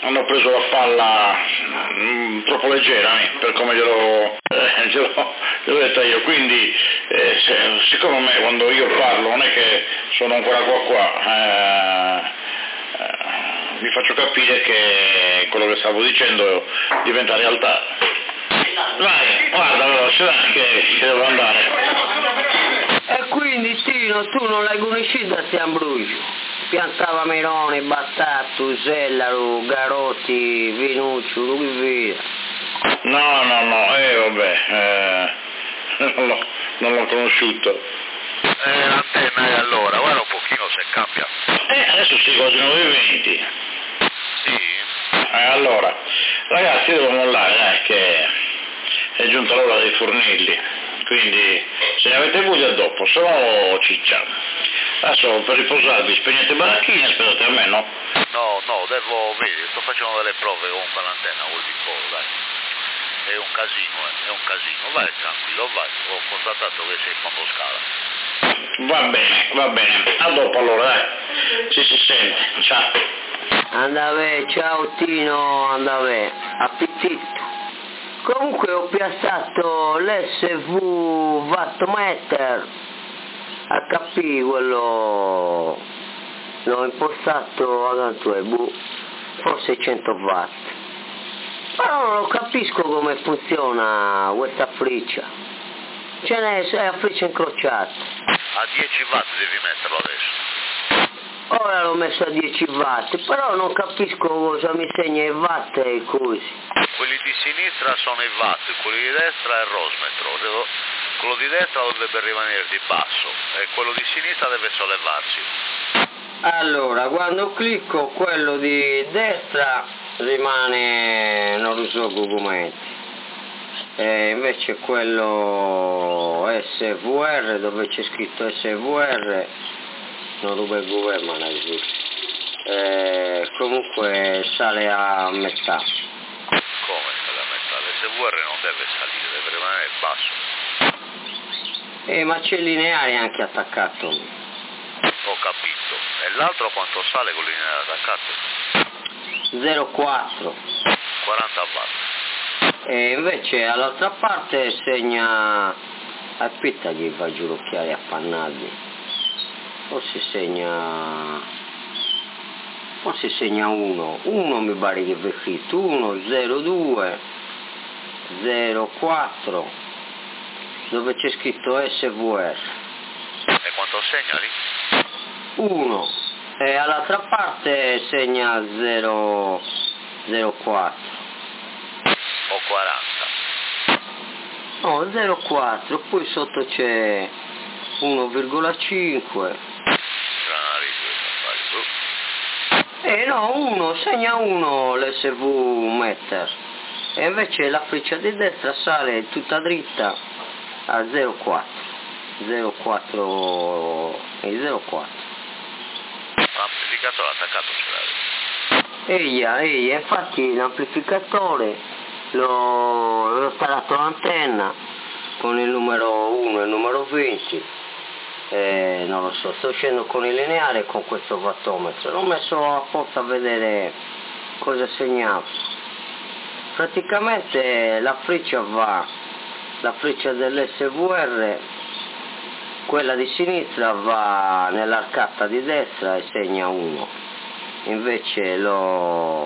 hanno preso la palla troppo leggera per come gliel'ho detta io, quindi secondo me quando io parlo non è che sono ancora qua, vi faccio capire che quello che stavo dicendo diventa realtà. Vai, guarda veloce, che devo andare. E quindi Tino, tu non l'hai conosciuto a San Brucio? Piantava melone, battato, sellaro, garotti, vinuccio, via. No, vabbè, non l'ho conosciuto. L'antenna è allora, guarda un pochino se cambia. Adesso si quasi 9:20. Sì. Allora, ragazzi devo mollare, dai, che è giunta l'ora dei fornilli, quindi se ne avete voglia dopo, se no cicciamo. Adesso per riposarvi spegnete baracchine, aspettate a me, no? No, vedi, sto facendo delle prove con l'antenna, vuol dire poco, dai. È un casino, vai tranquillo, vai, ho constatato che sei quando scala. Va bene, a dopo allora, dai, si sente, ciao. Andave, ciao Tino, andave, appetito. Comunque ho piazzato l'SV Wattmeter HP, quello l'ho impostato a quanto forse 100 watt. Però non capisco come funziona questa freccia. Ce n'è a freccia incrociata. A 10 watt devi metterlo adesso. Ora l'ho messo a 10 watt, però non capisco cosa mi segna i watt e così. Quelli di sinistra sono i watt, quelli di destra è il rosmetro. Quello di destra dovrebbe rimanere di basso e quello di sinistra deve sollevarsi. Allora, quando clicco quello di destra rimane, non lo so, documenti. Invece quello SVR, dove c'è scritto SVR, non ruba il governo, comunque sale a metà. Come sale a metà? L'SVR non deve salire, deve rimanere basso. Ma c'è il lineare anche attaccato. Ho capito. E l'altro quanto sale con il lineare attaccato? 0,4. 40 watt. E invece all'altra parte segna, aspetta che va giù l'occhiale appannati, forse segna 1 mi pare che vi scritto 1, 0, 2, 0, 4, dove c'è scritto SVR. E quanto segna lì? 1. E all'altra parte segna 0, 04. O 40. No, 0,4, poi sotto c'è 1,5. No, 1, segna 1 l'SV meter. E invece la freccia di destra sale tutta dritta a 0,4. 0,4 e 0,4. L'amplificatore attaccato ce l'avete? Infatti l'amplificatore l'ho installato l'antenna con il numero 1 e il numero 20, non lo so, sto scendendo con il lineare e con questo wattometro, l'ho messo apposta a vedere cosa segnava. Praticamente la freccia dell'SVR, quella di sinistra va nell'arcata di destra e segna 1, invece lo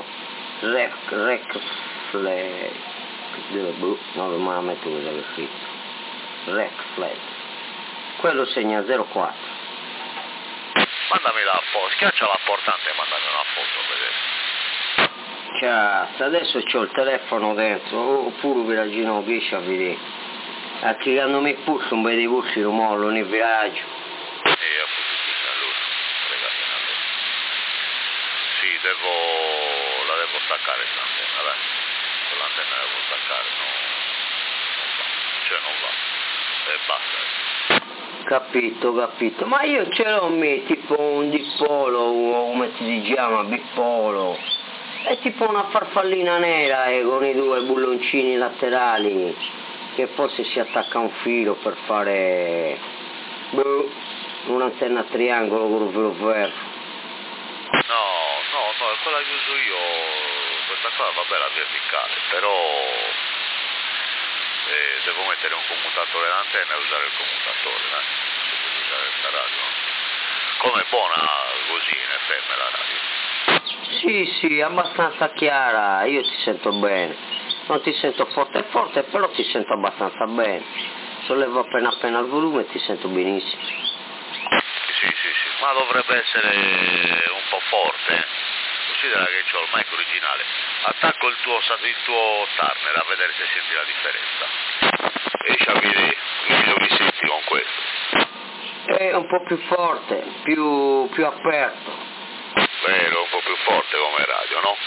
non me la metto cosa che è scritto, Recflex, quello segna 0,4. Mandami la foto, schiaccia la portante e mandami una foto a vedere. Adesso c'ho il telefono dentro, oppure viragino che a vedere. A chi quando mi pulso un bel di pulsi lo mollo nel viraggio. Sì, la devo staccare l'antenna, dai. Quell'antenna devo staccare, non va. E basta. Capito, ma io ce l'ho tipo un dipolo, o come si chiama, bipolo, è tipo una farfallina nera con i 2 bulloncini laterali che forse si attacca a un filo per fare un'antenna a triangolo con un filo ferro. No, è quella che uso io, questa qua va bene la verticale, però devo mettere un commutatore d'antenna e usare il commutatore, dai, se devo usare questa radio. Com'è buona così in FM la radio? Sì, abbastanza chiara, io ti sento bene. Non ti sento forte, però ti sento abbastanza bene. Sollevo appena il volume e ti sento benissimo. Sì, ma dovrebbe essere un po' forte. Considera che ho il mic originale. Attacco il tuo Turner a vedere se senti la differenza. E Sciavide, meglio mi senti con questo. È un po' più forte, più aperto. Vero, un po' più forte come radio, no?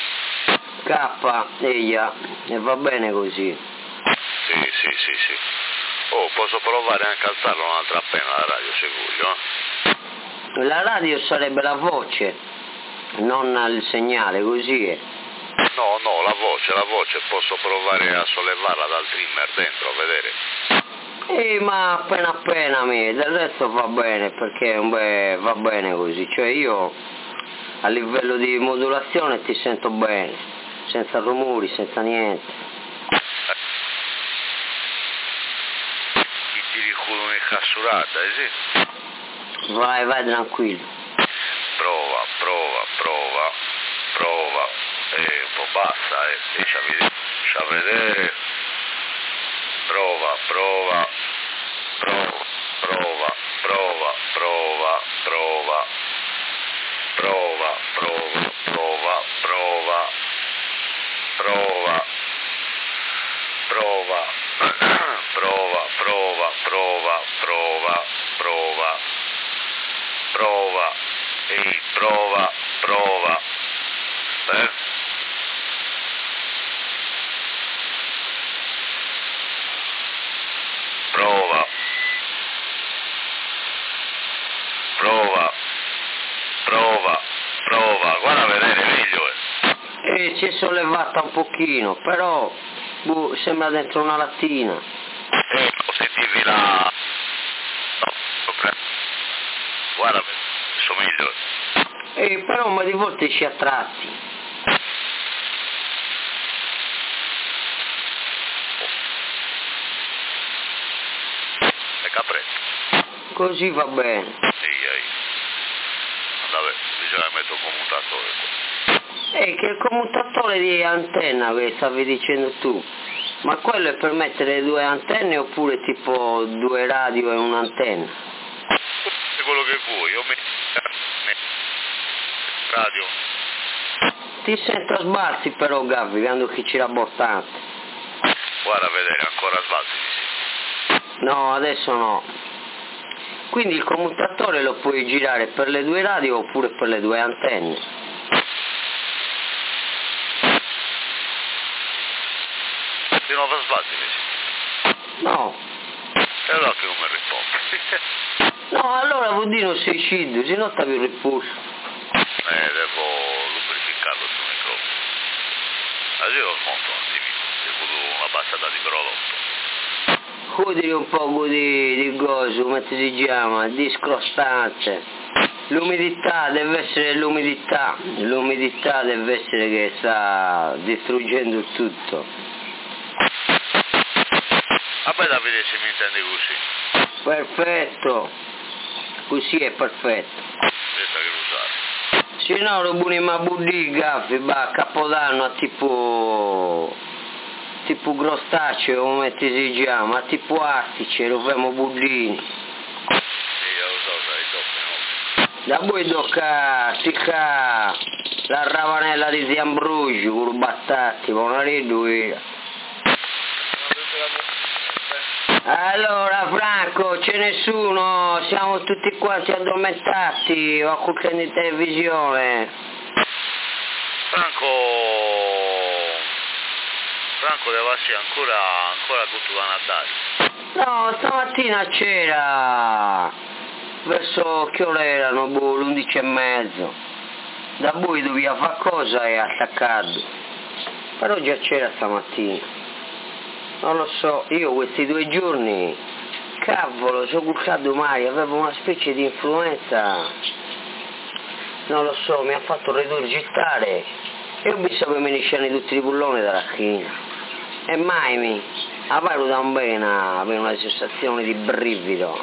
E va bene così. Sì. Oh, posso provare anche a alzarlo un'altra appena la radio, se voglio, La radio sarebbe la voce, non il segnale, così è. No, la voce, posso provare a sollevarla dal trimmer dentro, a vedere. Ma appena del resto va bene, perché va bene così, cioè io a livello di modulazione ti sento bene, senza rumori, senza niente. Chi ti ricordo una cassurata, sì? Vai tranquillo. Prova. Un po' bassa, lascia vedere. Prova. Ehi, prova. Prova, guarda a vedere meglio. Si è sollevata un pochino, però sembra dentro una lattina. Sentivi la... Guarda, adesso meglio. Però ma di volte ci attratti. Le caprette. Così va bene. Vabbè, bisogna mettere un commutatore qua. Che il commutatore di antenna che stavi dicendo tu, ma quello è per mettere due antenne oppure tipo due radio e un'antenna? È quello che vuoi, io metto radio. Ti sento a sbalzi però Gabri, quando che c'era abbostante. Guarda a vedere, ancora sbalzi. No, adesso no. Quindi il commutatore lo puoi girare per le due radio oppure per le due antenne? Di nuovo sbalzi? No. E allora che come rispondi? No, allora vuol dire non sei scido, se no stavi il riposo. Devo lubrificarlo sul microfono. Adesso lo smonto un attimino, se vedo una passata di brolotto. Godere un po' di coso, come si chiama, di scrostante. L'umidità deve essere l'umidità deve essere che sta distruggendo il tutto. Vabbè Davide, se mi intendi così. Perfetto, così è perfetto. Senza che usare. Se no lo buoni ma budì gaffi, a capodanno a tipo grostaceo, come si chiama, tipo artice, lo famo budini. Sì, lo so, sai, dopo. Da voi tocca la ravanella di Zambrugio, con i battati, con una riduita. Allora Franco, c'è nessuno, siamo tutti quanti addormentati, o ascoltando in televisione. Franco deve essere ancora tutto da Natale. No, stamattina c'era, verso che ore erano, l'11:30. Da voi doveva fare cosa e attaccato. Però già c'era stamattina. Non lo so, io questi 2 giorni, cavolo, sono culcato mai, avevo una specie di influenza, non lo so, mi ha fatto rigurgitare Io ho visto che mi escono tutti i pulloni dalla schiena e mai a paro da un bene avere una sensazione di brivido.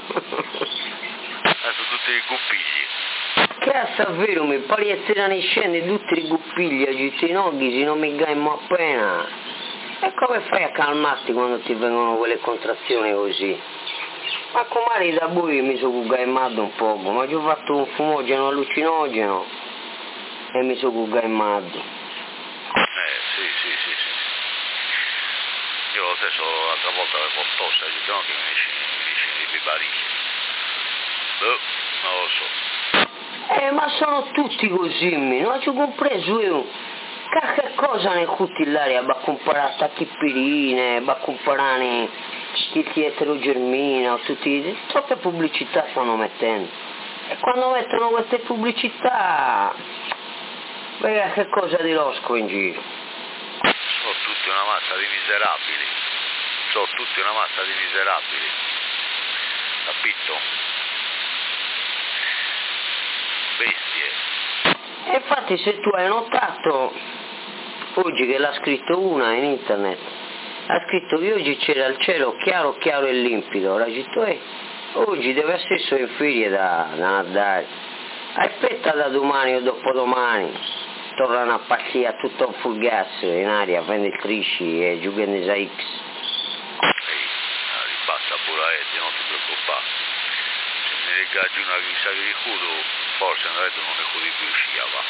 Sono tutti i guppigli. Che a davvero mi parietterano i scende tutti i guppigli a gitti i noghi se non mi gaimo appena. E come fai a calmarti quando ti vengono quelle contrazioni così? Ma com'è da voi mi sono gaimato un poco, ma ci ho fatto un fumogeno allucinogeno e mi sono gaimato. Sì. Io lo stesso l'altra volta avevo tosse, gli ginocchi mi esce di bibaricchi. Non lo so. Ma sono tutti così, non ci ho compreso io. Che cosa ne cutti l'aria, va a comprare tachipirine, va a comprare tutti eterogermina, tutte pubblicità stanno mettendo. E quando mettono queste pubblicità, vedi che cosa di losco in giro. Sono tutti una massa di miserabili. Capito? Bestie. E infatti se tu hai notato, oggi che l'ha scritto una in internet, ha scritto che oggi c'era il cielo chiaro e limpido, ora oggi deve essere in ferie da Natale, aspetta da domani o dopodomani, tornano a partire tutto un full gas in aria, venditrici e giugando a X. Ribassa pure non ti preoccupare. Se mi regaggi una chissà che ricudo, forse non ne cudi più uscire, va.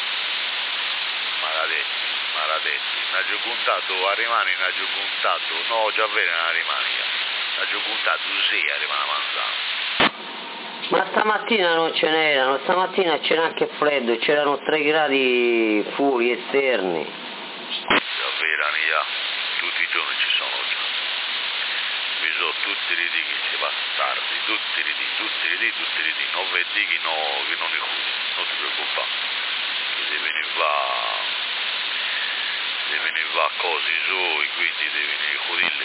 Maradetti. Non ho contato a rimani, no, già vero non rimani. Non ho contato 6 a rimane mangiando. Ma stamattina non ce n'erano, stamattina c'era anche freddo, c'erano 3 gradi fuori esterni. Davvero, Ania, tutti i giorni ci sono già. Mi sono tutti i dì che si va tardi, tutti i dì, non vedi che non ne cudi, non ti preoccupare. Devi venire a cose sui, quindi devi venire a cudirli.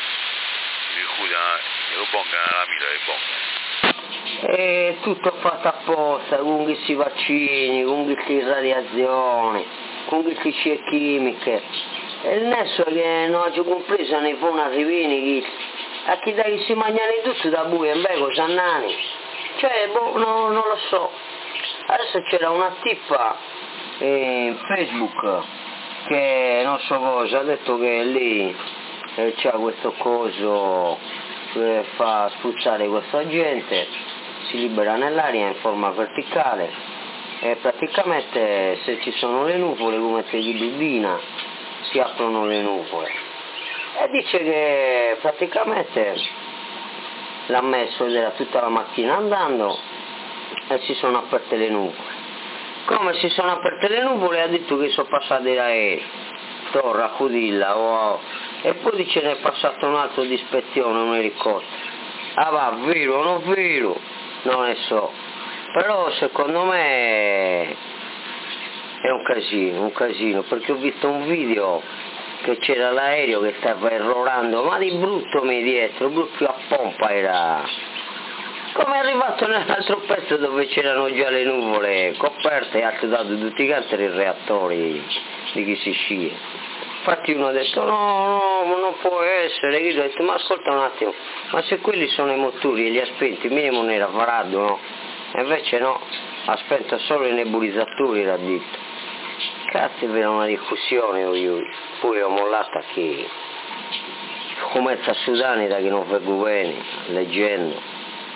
Io pongo nella mira e pongo. È tutto fatto apposta, con questi vaccini, con queste radiazioni, con queste chimiche. E il nesso è che non ho compreso nei buoni arrivini, a chi dai si mangiano tutto da buio, e beh, cosa nani. Cioè, non lo so. Adesso c'era una tipa in Facebook che non so cosa, ha detto che lì c'ha questo coso che fa spruzzare questa gente, si libera nell'aria in forma verticale e praticamente se ci sono le nuvole come se di Dudina si aprono le nuvole e dice che praticamente l'ha messo ed era tutta la mattina andando e si sono aperte le nuvole. Come si sono aperte le nuvole ha detto che sono passati da torre a Cudilla e poi dice ne è passato un altro di ispezione, un elicottero. Ah va, vero o non vero? Non ne so. Però secondo me è un casino, perché ho visto un video che c'era l'aereo che stava errorando, ma di brutto dietro, proprio a pompa era. Come è arrivato nell'altro pezzo dove c'erano già le nuvole coperte e ha dato tutti i canteri i reattori di chi si scia. Infatti uno ha detto no, non può essere, io ho detto ma ascolta un attimo, ma se quelli sono i motori e li ha spenti, minimo non era varato, no? E invece no, ha spento solo i nebulizzatori, l'ha detto. Cazzo, era una discussione, poi ho mollata che come sta Sudanita che non vengo bene, leggendo.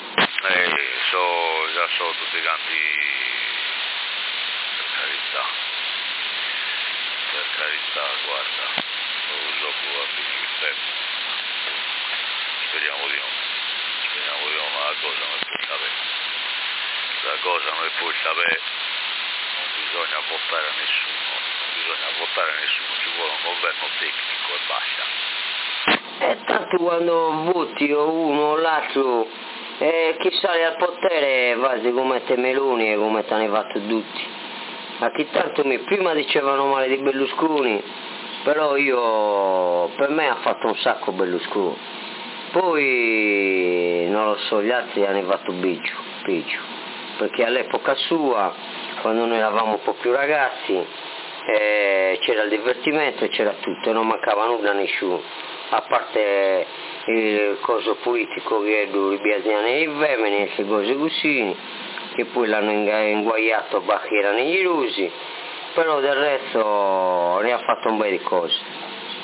Già so tutti quanti per carità, guarda, non lo so come finire il tempo. Speriamo di no, ma la cosa non è per sapere. Non bisogna votare a nessuno, ci vuole un governo tecnico e basta. E tanto quando voti o uno o l'altro, chi sale al potere va come te Meloni e come te ne fatto tutti. Ma che tanto prima dicevano male di Berlusconi, però per me ha fatto un sacco Berlusconi. Poi non lo so, gli altri hanno fatto peggio, perché all'epoca sua, quando noi eravamo un po' più ragazzi, c'era il divertimento e c'era tutto, non mancava nulla a nessuno, a parte il coso politico che è due biasiani e i femmini e queste cose così, che poi l'hanno inguagliato a Bacchiera negli rusi, però del resto ne ha fatto un bel di cose.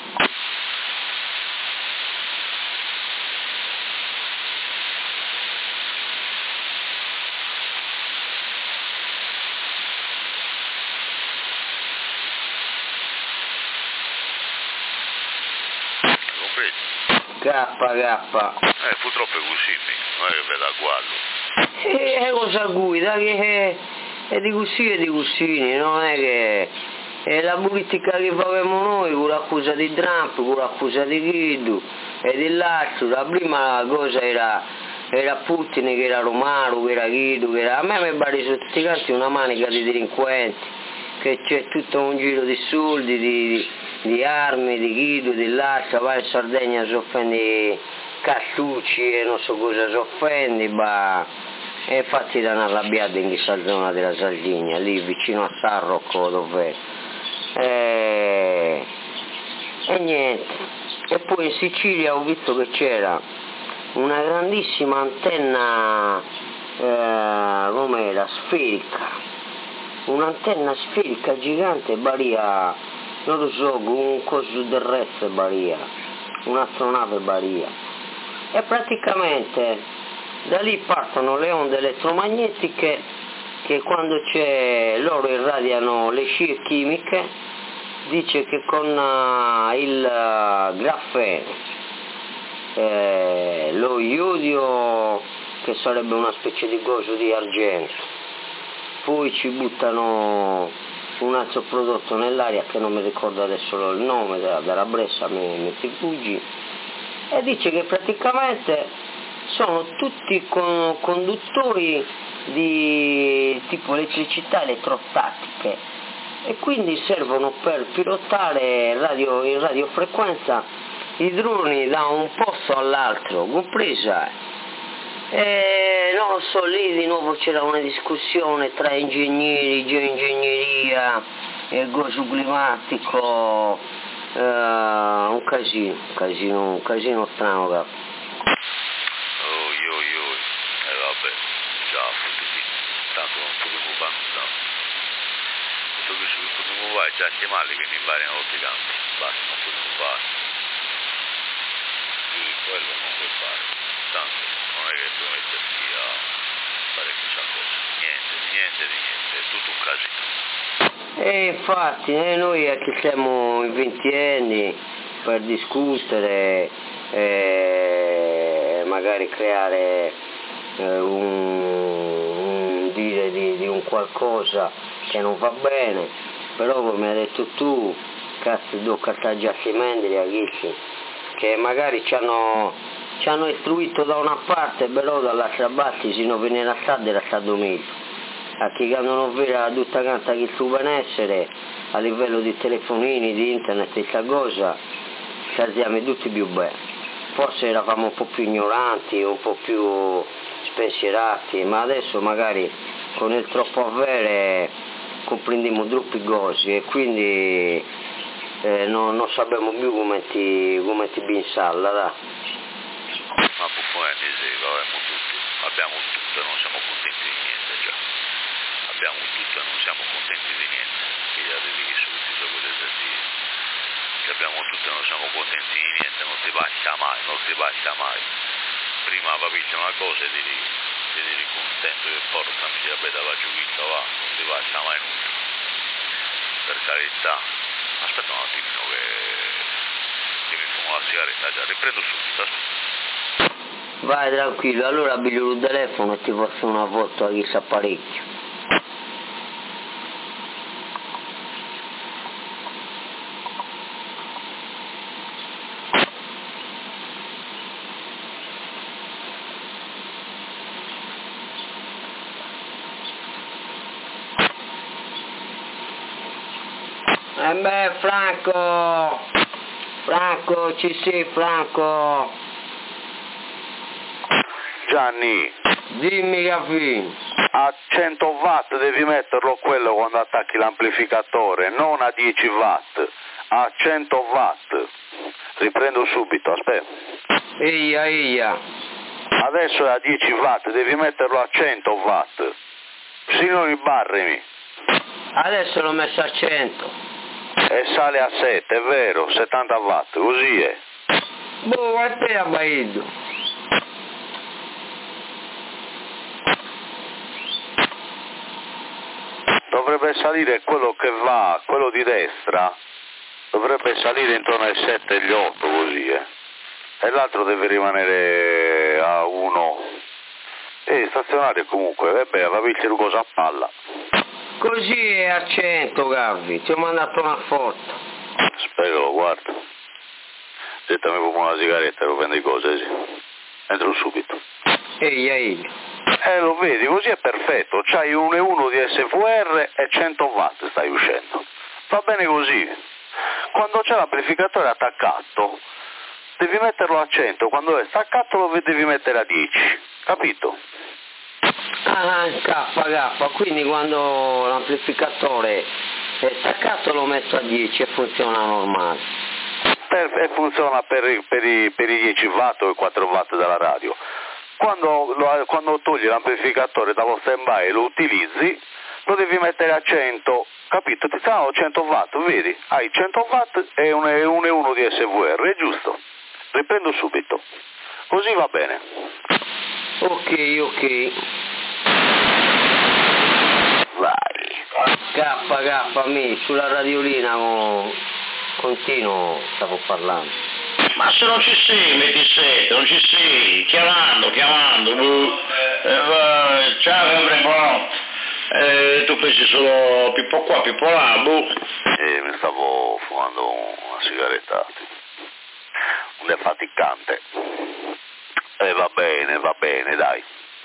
K. Purtroppo è così, non è che veda guardo. È cosa guida, che è di così, non è che è la politica che facciamo noi, con l'accusa di Trump, con l'accusa di Guido e dell'altro. La prima cosa era Putin, che era Romano, che era Guido, che era... A me mi pare sono tutti quanti una manica di delinquenti, che c'è tutto un giro di soldi, di armi, di Guido, dell'altro, va in Sardegna si offende Castucci e non so cosa si offende, e infatti erano arrabbiati in questa zona della Sardegna, lì vicino a Sarrocco dove e niente. E poi in Sicilia ho visto che c'era una grandissima antenna, com'era, sferica, un'antenna sferica gigante, baria, non lo so, un coso terrestre baria, un'astronave baria, e praticamente da lì partono le onde elettromagnetiche che quando loro irradiano le scie chimiche, dice che con il grafene, lo iodio, che sarebbe una specie di coso di argento, poi ci buttano un altro prodotto nell'aria che non mi ricordo adesso il nome, della Bressa mi sfugge, e dice che praticamente sono tutti conduttori di tipo elettricità elettrostatiche, e quindi servono per pilotare in radiofrequenza i droni da un posto all'altro, compresa. Non lo so, lì di nuovo c'era una discussione tra ingegneri, geoingegneria e il coso climatico, un casino strano, capo. Vabbè, già, tanto non potevo fare nulla. Tutto questo che potevo fare, già c'è male che mi variano tutti i campi, basta, non potevo fare. Più di quello non puoi fare, tanto non è che puoi metterti a fare chissà cosa, niente, è tutto un casino. E infatti noi che siamo in 20 anni per discutere, magari creare un dire di un qualcosa che non va bene, però come hai detto tu, cazzo do cartaggiassi mendili a Ghicci, che magari ci hanno istruito da una parte, però dall'altra parte se non viene la strada era stato meglio. A chi non vera tutta canta che il suo benessere a livello di telefonini, di internet e questa cosa, siamo tutti più bene. Forse eravamo un po' più ignoranti, un po' più spensierati, ma adesso magari con il troppo avere comprendiamo troppi cose e quindi non sappiamo più come ti pensarla, da. Ma buffoni, sì, abbiamo tutto e non siamo contenti di niente già. Abbiamo tutto e non siamo contenti di niente. Fidati di chi subito so quelle dire. Che abbiamo tutto e non siamo contenti di niente, non ti basta mai. Prima capisci una cosa e ti devi contento che porta mi dice vabbè va giù, va, non ti basta mai nulla. Per carità. Aspetta un attimino che mi fumo la sigaretta, già riprendo subito, aspetta. Vai tranquillo, allora piglio il telefono e ti faccio una foto a questo apparecchio. Beh, Franco, ci sei, Franco? Gianni! Dimmi, Caffè. A 100 watt devi metterlo quello quando attacchi l'amplificatore, non a 10 watt, a 100 watt. Riprendo subito, aspetta. Eia. Adesso è a 10 watt, devi metterlo a 100 watt. Signori barrimi. Adesso l'ho messo a 100. E sale a 7, è vero, 70 watt, così è. Boh, a te abbaito. Dovrebbe salire quello che va, quello di destra, dovrebbe salire intorno ai 7 e gli 8 così, e l'altro deve rimanere a 1. Stazionario comunque, vabbè, va il cosa a palla. Così è a 100, Gabby, ti ho mandato una foto. Spero, guarda. Dettami proprio una sigaretta, lo prendo cose, sì. Entro subito. Ehi. Lo vedi, così è perfetto, c'hai 1,1 di SVR e 100 watt stai uscendo. Va bene così. Quando c'è l'amplificatore attaccato, devi metterlo a 100, quando è staccato lo devi mettere a 10, capito? K, quindi quando l'amplificatore è staccato lo metto a 10 e funziona normale. E funziona per i 10 watt o i 4 watt della radio. Quando togli l'amplificatore dallo stand-by e lo utilizzi, lo devi mettere a 100, capito? Ti stanno 100 watt, vedi? Hai 100 watt e 1,1 di SVR, è giusto? Riprendo subito. Così va bene. Ok. Vai. K, sulla radiolina continuo, stavo parlando. Ma se non ci sei, metti 7, non ci sei, chiamando, ciao Gabriele, tu pensi solo Pippo qua, Pippo là, mi stavo fumando una sigaretta, un defaticante. Va bene, dai.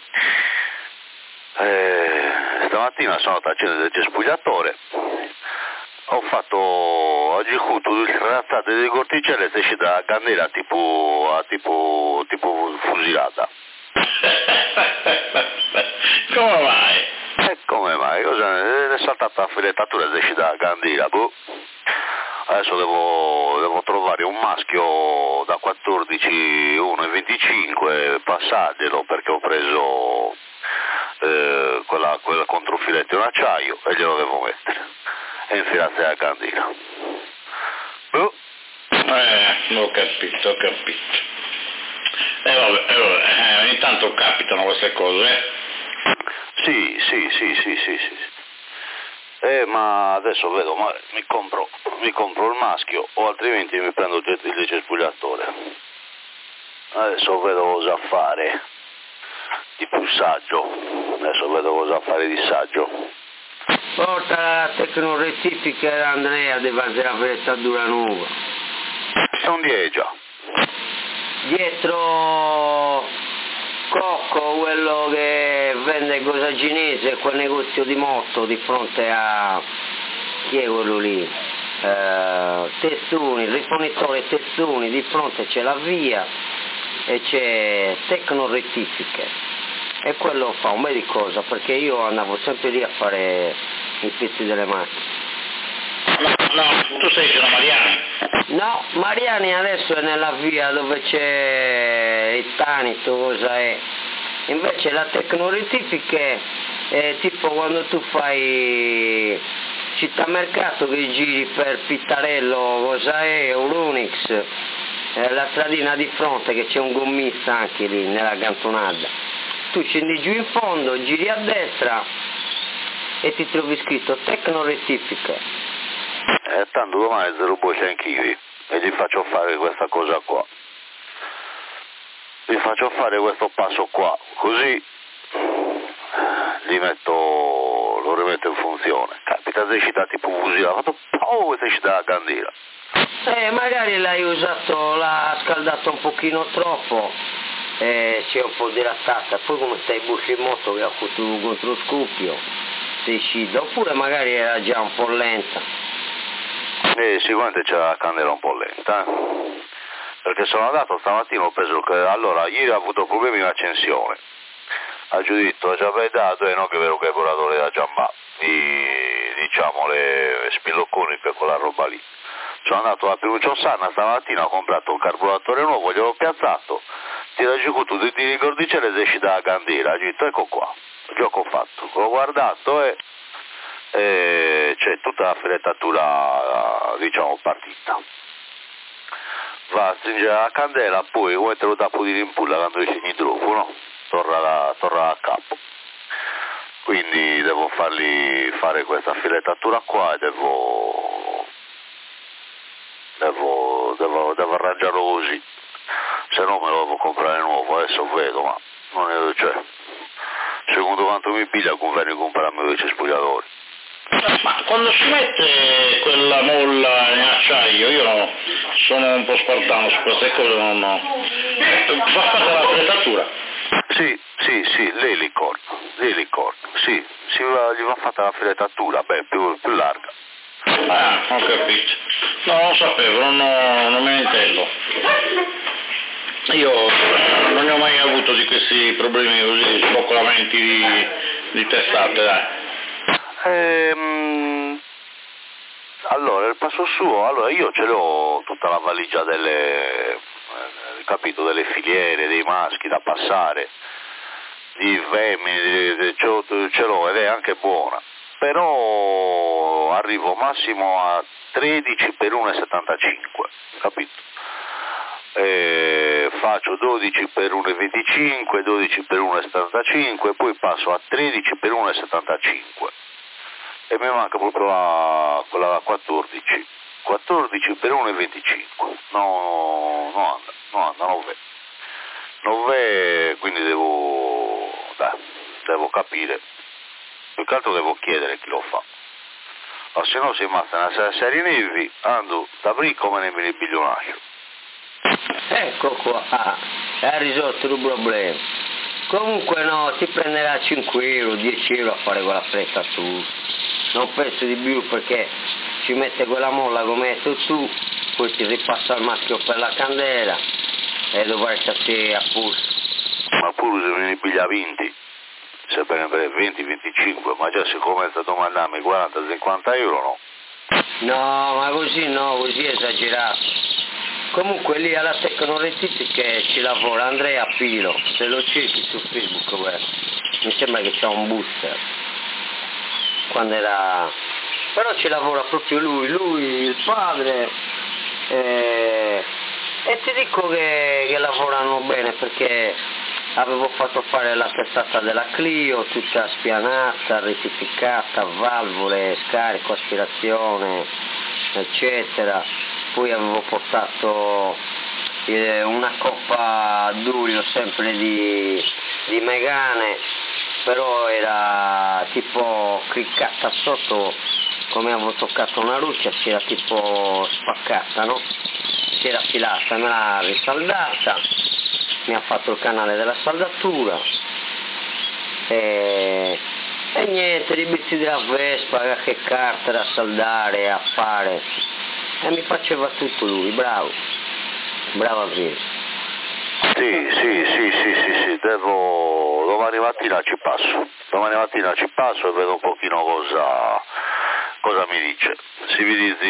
Stamattina sono andato a accendere il cespugliatore. Ho aggiunto il razzate di corticelle e esce dalla candela tipo fusilata. Come mai? Come mai? È saltata la filettatura e esce dalla candela. Adesso devo trovare un maschio da 14, 1 e 25, passarglielo perché ho preso quella controfiletto in acciaio e glielo devo mettere. E infilarsi la candela. Ho capito. Vabbè, ogni tanto capitano queste cose, Sì. Ma adesso vedo, ma mi compro il maschio o altrimenti mi prendo il cespugliatore. Adesso vedo cosa fare di più saggio. Porta la tecnorettifica da Andrea di Vasera Frettatura Nuova. Non è già. Dietro Cocco, quello che vende cosa cinese, quel negozio di moto di fronte a... chi è quello lì? Testuni, il rifornitore Testuni, di fronte c'è la via e c'è Tecnorettifiche. E quello fa un bel di cosa, perché io andavo sempre lì a fare i pezzi delle macchine. No, tu sei vicino a Mariani. No, Mariani adesso è nella via dove c'è il Tanito, cosa è? Invece la Tecnorettifica è tipo quando tu fai città mercato che giri per Pittarello, cosa è? Eurunix, la stradina di fronte che c'è un gommista anche lì nella cantonata. Tu scendi giù in fondo, giri a destra e ti trovi scritto Tecnorettifica. Tanto domani rubo Cianchivi e gli faccio fare questa cosa qua. Gli faccio fare questo passo qua, così lo rimetto in funzione. Capita se esci da tipo fusilato, se esci dalla candela. Magari l'ha scaldato un pochino troppo. C'è un po' dilattata, poi come stai busci in moto che ha fatto un controscopio, sei scida, oppure magari era già un po' lenta. Sicuramente c'era la candela un po' lenta, perché sono andato stamattina, ho preso allora ieri ho avuto problemi in accensione, ha giudito, ci aveva dato e non che è vero che è volatore da giambà, diciamo le spillocconi per quella roba lì. Sono andato a Pinuccio Sanna stamattina, ho comprato un carburatore nuovo, gliel'ho piazzato, tira giù tutti i ricordicelli ed esci dalla candela, ho detto ecco qua, il gioco fatto, l'ho guardato e c'è tutta la filettatura diciamo partita. Va a stringere la candela, poi come te lo da pulire in pulla quando esce in idrofono, torna a capo. Quindi devo fargli fare questa filettatura qua e devo arrangiarlo così, se no me lo devo comprare nuovo, adesso vedo, ma non è, cioè, secondo quanto mi piglia conviene comprarmi invece spogliatori. Ma quando si mette quella molla in acciaio, io sono un po' spartano su queste cose, va fatta la frettatura? Sì, l'elicorn, sì, gli va fatta la filettatura, più larga. Ah, ho capito. No, non sapevo, non me ne intendo. Io non ne ho mai avuto di questi problemi così, spoccolamenti di testate, dai. Allora, il passo suo, allora io ce l'ho tutta la valigia delle filiere, dei maschi da passare, di femmine, ce l'ho ed è anche buona, però arrivo massimo a 13 per 1,75, capito? Faccio 12 per 1,25, 12 per 1,75, poi passo a 13 per 1,75 e mi manca proprio quella da 14 per 1,25, non anda, non ve, quindi devo capire, più che altro devo chiedere chi lo fa, ma se no si massa una serie nevi, ando da bricco me ne viene il biglionario. Ecco qua, ha risolto il problema. Comunque no, ti prenderà 5 euro, 10 euro a fare quella frettatura, non penso di più perché ci mette quella molla come hai detto tu, poi ti ripassa il maschio per la candela e dovrai stare a posto. Ma pure se me ne piglia 20, se per 20-25, ma già se comincia a domandarmi 40-50 euro no. No, ma così no, così è esagerato. Comunque lì alla Tecnorettitiche ci lavora Andrea Pilo, se lo cerchi su Facebook, guarda. Mi sembra che c'ha un booster. Quando era... Però ci lavora proprio lui il padre. E ti dico che lavorano bene perché avevo fatto fare la testata della Clio, tutta spianata, rettificata, valvole, scarico, aspirazione, eccetera. Poi avevo portato una coppa d'urio sempre di Megane, però era tipo cliccata sotto, come avevo toccato una luce, si era tipo spaccata, no? Si era filata, me l'ha risaldata, mi ha fatto il canale della saldatura e niente, i bici della Vespa, che carte da saldare, a fare. E mi faceva tutto lui, bravo a dire. Sì, domani mattina ci passo e vedo un pochino cosa mi dice. Se mi dici,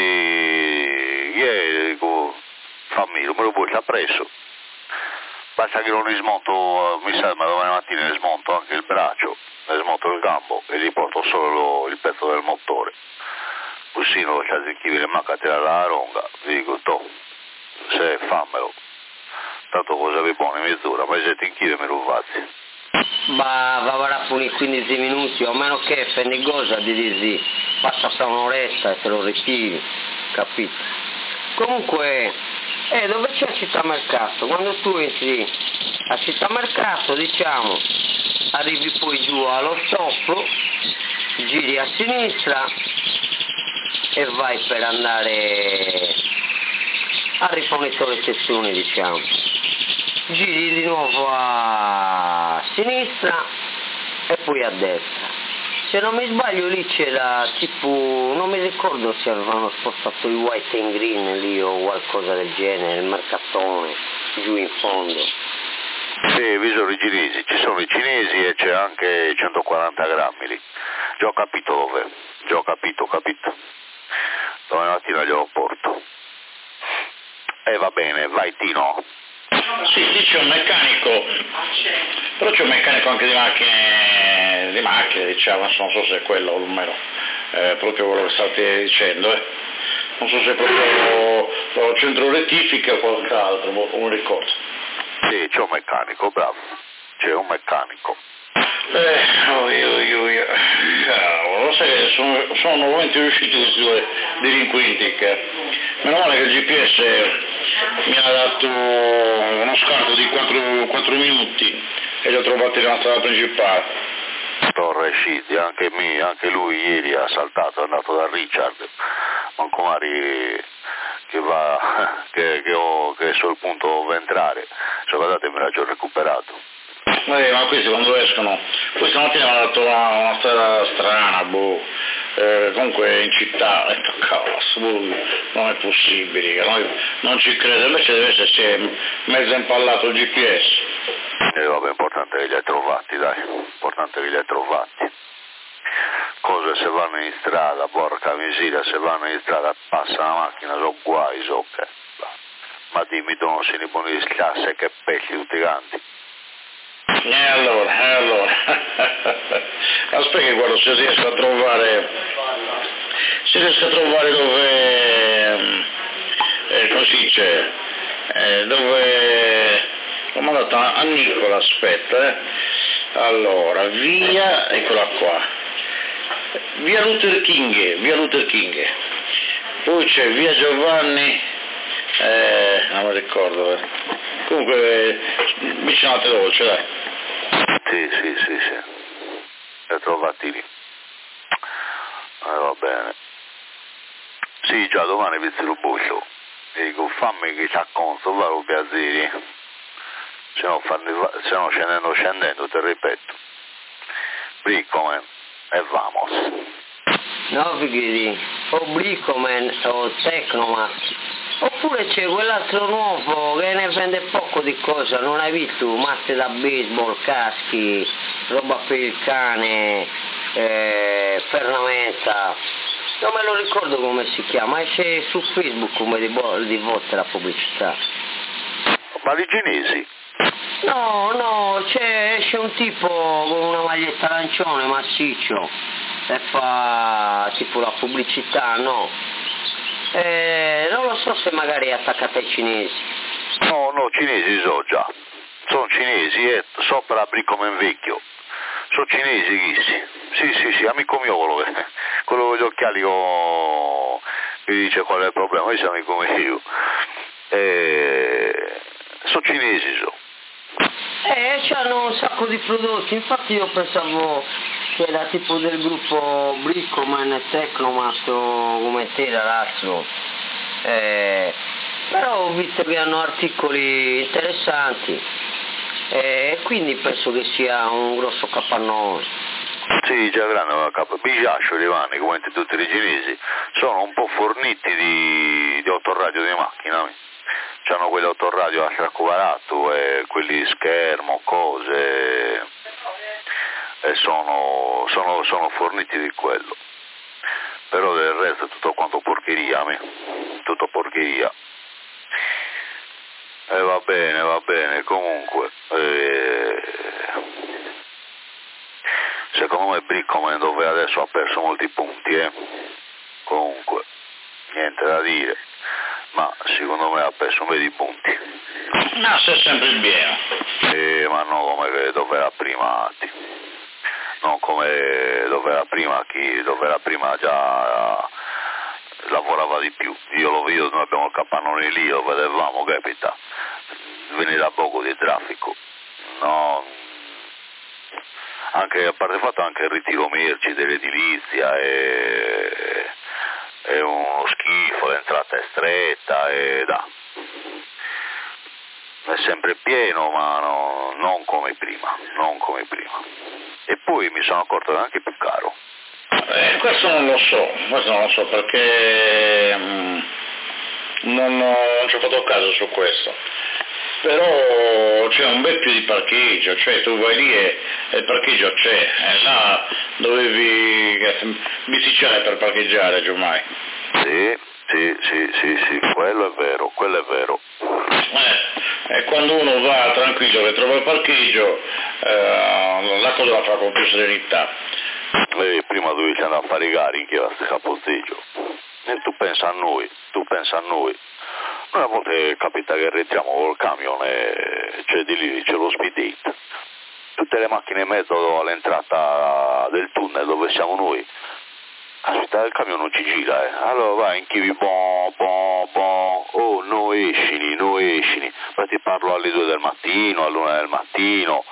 dico, fammi il numero poi l'ha preso, basta che non rismonto, mi sembra domani mattina ne smonto anche il braccio, ne smonto il gambo e gli porto solo il pezzo del motore. Così non c'è di chi viene manca a tirare la ronga, dico, se fammelo, tanto cosa vi buone mezz'ora, ma se ti inchide me lo fazzi. Ma va a punire 15 minuti, a meno che Fennigosa ti dici, passa sta un'oretta e te lo ritiri, capito? Comunque, dove c'è Città Mercato? Quando tu entri a Città Mercato, diciamo, arrivi poi giù allo stop, giri a sinistra e vai per andare al rifornitore sezione, diciamo. Giri di nuovo a sinistra e poi a destra. Se non mi sbaglio lì c'era tipo, non mi ricordo se avevano spostato i white and green lì o qualcosa del genere, il mercatone giù in fondo. Sì, visori cinesi, ci sono i cinesi e c'è anche 140 grammi lì. Già ho capito dov'è, già ho capito. Domani mattina glielo porto. E va bene, vai Tino. Sì, lì c'è un meccanico, però c'è un meccanico anche di macchine, diciamo, non so se è quello o almeno, proprio quello che state dicendo, non so se è proprio centro rettifica o qualche altro, non mi ricordo. Sì, c'è un meccanico, bravo, c'è un meccanico. Cavolo, sai che sono nuovamente riusciti questi due delinquenti che, meno male che il GPS mi ha dato uno scarto di 4 minuti e li ho trovati nella strada principale. Torre Scidi, anche lui ieri ha saltato, è andato da Richard, Mancomari che è sul punto di entrare, se guardate me l'ha già recuperato. Ma questi quando escono, poi stamattina mi ha dato una strada strana, comunque in città, cavolo, non è possibile, che noi non ci credo, invece deve esserci mezzo impallato il GPS. Vabbè, importante che li hai trovati, dai, importante che li hai trovati. Cose se vanno in strada, porca miseria, se vanno in strada passa la macchina, so guai, so che. Ma dimmi tu non si ne pone di classe che pesci tutti quanti. E allora. Aspetta che guardo se riesco a trovare dove, come si dice, dove ho mandato a Nicola, aspetta, allora, via, eccola qua, via Luther King, poi c'è via Giovanni, non mi ricordo, comunque vicino a Dolce, dai. Sì, li hai trovati lì. Va bene. Sì, già domani visto il buscio. E dico, fammi che ci acconto, va lo piacere. Se no scendendo, te ripeto. Bricoman e vamos. No, figurati, o Bricoman o Tecnomax. Oppure c'è quell'altro nuovo che ne vende poco di cosa, non hai visto? Mazze da baseball, caschi, roba per il cane, ferramenta. Non me lo ricordo come si chiama, esce su Facebook come di volte la pubblicità. Ma i cinesi? No, esce un tipo con una maglietta arancione massiccio e fa tipo la pubblicità, no? Non lo so se magari è attaccata ai cinesi. No, cinesi so già. Sono cinesi e sopra Bricoman vecchio. Sono cinesi chi? Sì, amico mio quello con gli occhiali che dice qual è il problema, io sono amico mio. Sono cinesi so. C'hanno un sacco di prodotti, infatti io pensavo che era tipo del gruppo Bricoman e Tecnomax o come te ragazzo, però ho visto che hanno articoli interessanti e quindi penso che sia un grosso capannone. Sì, già grande Bigiascio di vanni come tutti i cinesi sono un po' forniti di autoradio di macchina. C'hanno quelle autoradio a sciacquarato e quelli schermo, cose, e sono forniti di quello. Però del resto è tutto quanto porcheria, tutto porcheria. E va bene, comunque, secondo me Bricoman dove adesso ha perso molti punti, comunque, niente da dire. Ma secondo me ha perso un po' di punti. No, sei sempre il pieno. Ma non come dove era prima, non come dove era prima già lavorava di più. Io lo vedo, noi abbiamo il capannone lì, lo vedevamo, capita, veniva poco di traffico. No, anche a parte il fatto anche il ritiro merci dell'edilizia è uno schifo, l'entrata è stretta e è sempre pieno, ma non come prima. E poi mi sono accorto che è anche più caro. Questo non lo so perché non ci ho fatto caso su questo, però c'è un bel più di parcheggio, cioè tu vai lì e il parcheggio c'è, e là dovevi bisticciare per parcheggiare, giummai. Sì, quello è vero. E quando uno va tranquillo che trova il parcheggio, la cosa la fa con più serenità. Prima dovevi andare a fare i gari che a posteggio. E tu pensa a noi. Noi a volte capita che rettiamo col camion e c'è di lì, c'è lo speed date. Tutte le macchine in mezzo all'entrata del tunnel dove siamo noi. Aspetta, il camion non ci gira, Allora vai in chivi, oh, no escini. Poi ti parlo alle 2 del mattino, all'1 del mattino,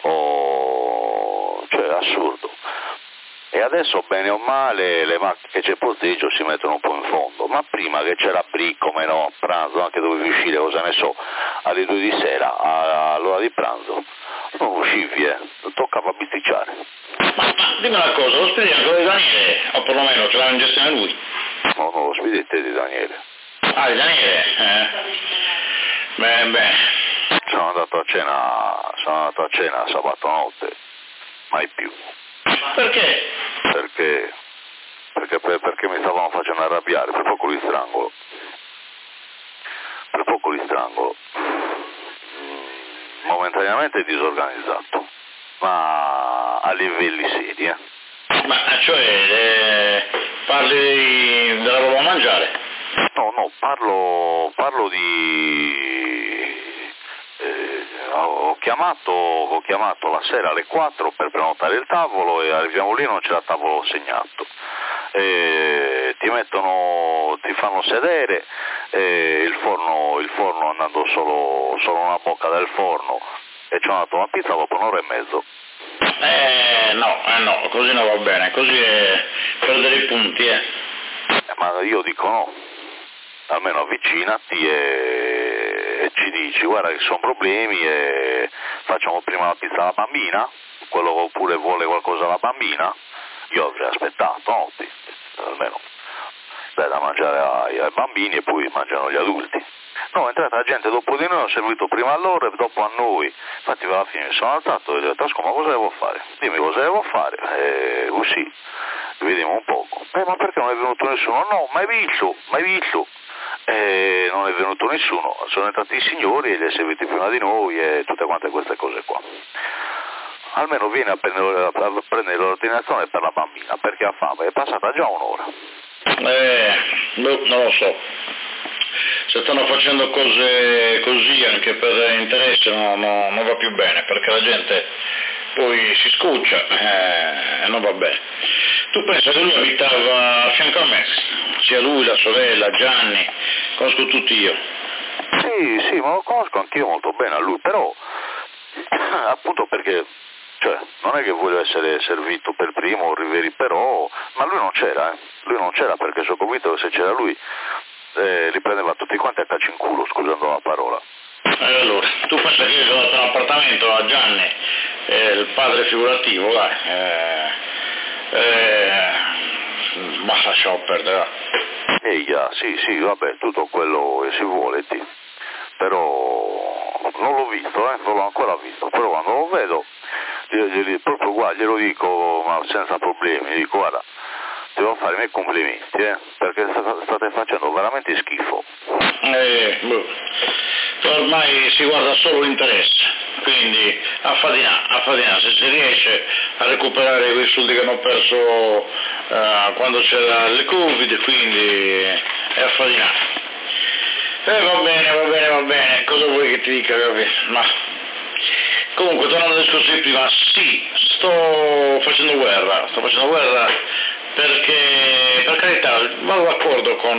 cioè assurdo. E adesso bene o male le macchine che c'è posteggio si mettono un po' in fondo, ma prima che c'era bricco, a pranzo, anche dovevi uscire, cosa ne so, alle 2 di sera, all'ora di pranzo, non uscivi, toccava bisticciare. Ma dimmi una cosa, lo spedire quello di Daniele, o perlomeno ce l'ha in gestione lui? No, lo spedite di Daniele. Ah, di Daniele? Bene. Sono andato a cena sabato notte, mai più. Perché? Perché mi stavano facendo arrabbiare, per poco li strangolo. Momentaneamente disorganizzato, ma a livelli seri, Ma cioè, parli della roba a mangiare? No, parlo di... ho chiamato la sera alle 4 per prenotare il tavolo e arriviamo lì e non c'era tavolo segnato. Ti fanno sedere, il forno andando solo una bocca del forno e ci ho dato una pizza dopo un'ora e mezzo. No, così non va bene, così è perdere i punti, Ma io dico no, almeno avvicinati e ci dici guarda che sono problemi e facciamo prima la pizza alla bambina, quello oppure vuole qualcosa alla bambina, io avrei aspettato, no? Almeno dai da mangiare ai bambini e poi mangiano gli adulti. No, è entrata la gente dopo di noi, ho servito prima a loro e dopo a noi. Infatti alla fine mi sono alzato e ho detto ma cosa devo fare? Dimmi cosa devo fare, così vediamo un poco. Ma perché non è venuto nessuno? No, mai visto. Non è venuto nessuno, sono entrati i signori e li ha serviti prima di noi e tutte quante queste cose qua. Almeno viene a prendere l'ordinazione per la bambina perché ha fame, è passata già un'ora. Non lo so. Se stanno facendo cose così anche per interesse non va più bene, perché la gente poi si scuccia e non va bene. Tu pensa che lui abitava a fianco a me, sia lui, la sorella, Gianni, conosco tutti io. Sì, ma lo conosco anch'io molto bene a lui, però appunto perché non è che voglio essere servito per primo o Riveri, però, ma lui non c'era perché sono convinto che se c'era lui li prendeva tutti quanti a calci in culo, scusando la parola. Allora, tu pensa che io ho dato un appartamento a Gianni, il padre figurativo, ma lasciamo perdere. Sì, vabbè, tutto quello che si vuole, però non l'ho visto, non l'ho ancora visto, però quando lo vedo proprio guarda, glielo dico ma senza problemi, gli dico guarda, devo fare i miei complimenti, perché state facendo veramente schifo. Ormai si guarda solo l'interesse, quindi a fatinà, se si riesce a recuperare quei soldi che hanno perso quando c'era il Covid, quindi è a fatinà. Va bene, cosa vuoi che ti dica? Ma comunque, tornando al discorso di prima, sì, sto facendo guerra perché, per carità, vado d'accordo con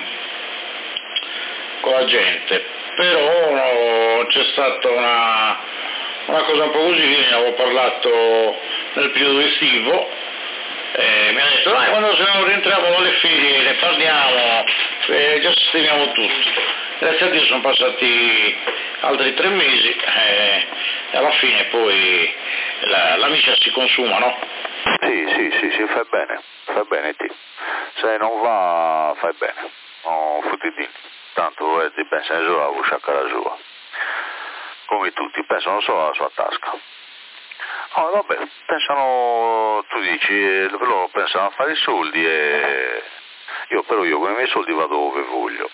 la gente, però c'è stata una cosa un po' così, ne avevo parlato nel periodo estivo, mi ha detto dai, quando rientriamo dalle ferie ne parliamo, già sistemiamo tutto. Grazie a Dio sono passati altri 3 mesi e alla fine poi l'amica si consuma, no? Sì, fai bene ti. Se non va fai bene, non fottiti, tanto di pensa solo a uscire a casa sua. come tutti, pensano solo alla sua tasca. No, vabbè, pensano, tu dici, loro pensano a fare i soldi e io con i miei soldi vado dove voglio,